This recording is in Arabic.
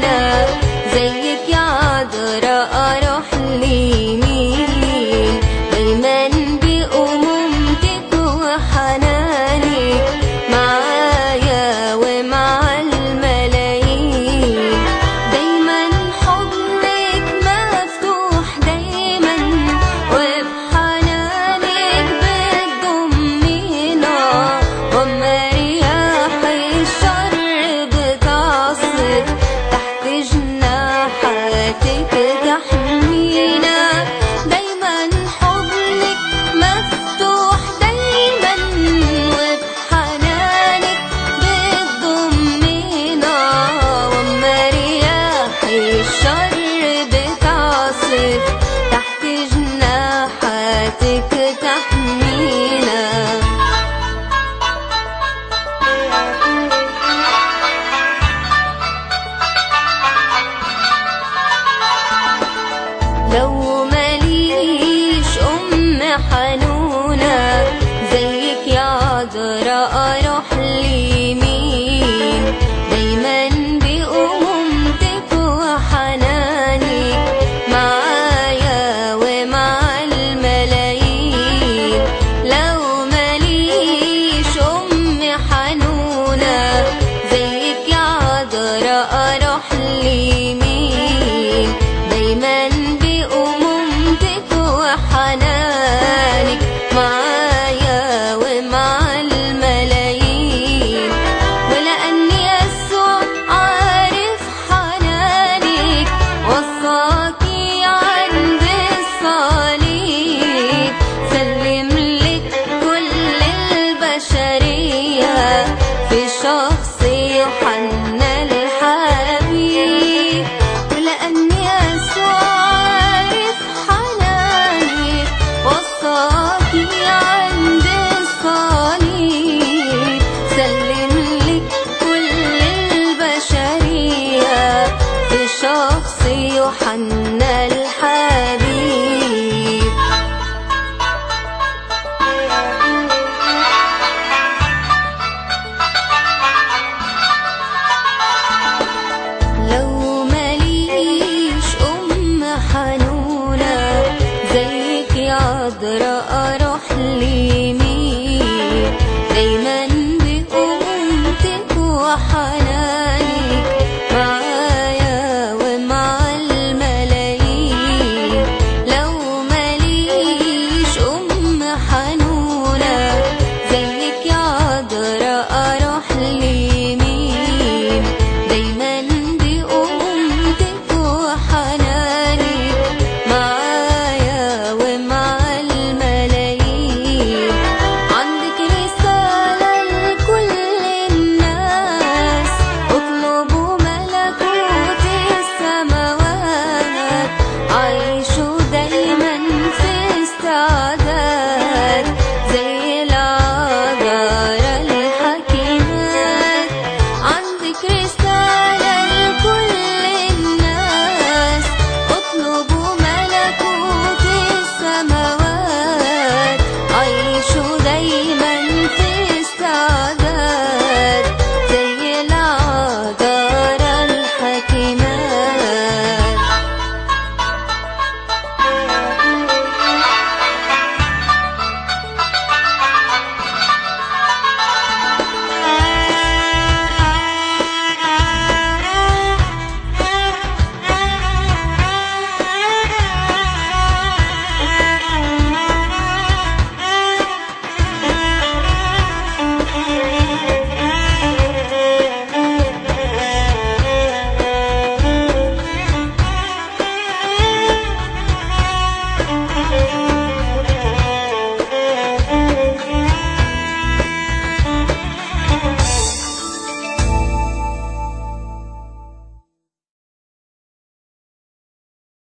حنونة زيك يا عذراء أروح لمين؟ دايما بأمومتك وحنانك معايا ومع الملايين. دايما حضنك مفتوح دايما وبحنانك بتضمينا، وأما رياح الشر بتعصف تحت جناحاتك تحمينا. دايما حضنك مفتوح دايما وبحنانك بتضمينا، وأما رياح الشر بتعصف تحت جناحاتك تحمينا. لو ماليش حنونة زيك يا عذراء أروح لمين؟ دايما بأمومتك وحنانك معايا ومع الملايين. لو ماليش حنونة زيك يا عذراء أروح لمين؟ دايما بأمومتك وحنانك معايا ومع الملايين. ولأني يسوع عارف حنانك وصاكي عند الصليب، سلم لك كل البشرية في شخص يوحنا الحبيب. ولأني يسوع عارف حنانك وصاكي عند الصليب، سلم لك كل البشرية في شخص يوحنا الحبيب. لو ماليش حنونة زيك يا عذراء أروح لمين؟ دايما بأمومتك وحنانك معايا ومع الملايين. لو ماليش حنونة زيك يا عذراء أروح لمين؟ دايما بأمومتك وحنانك معايا ومع الملايين. عندك رسالة لكل الناس، اطلبوا ملكوت السماوات، عيشوا دايما في استعداد زي العذراء الحكيمات. عندك رسالة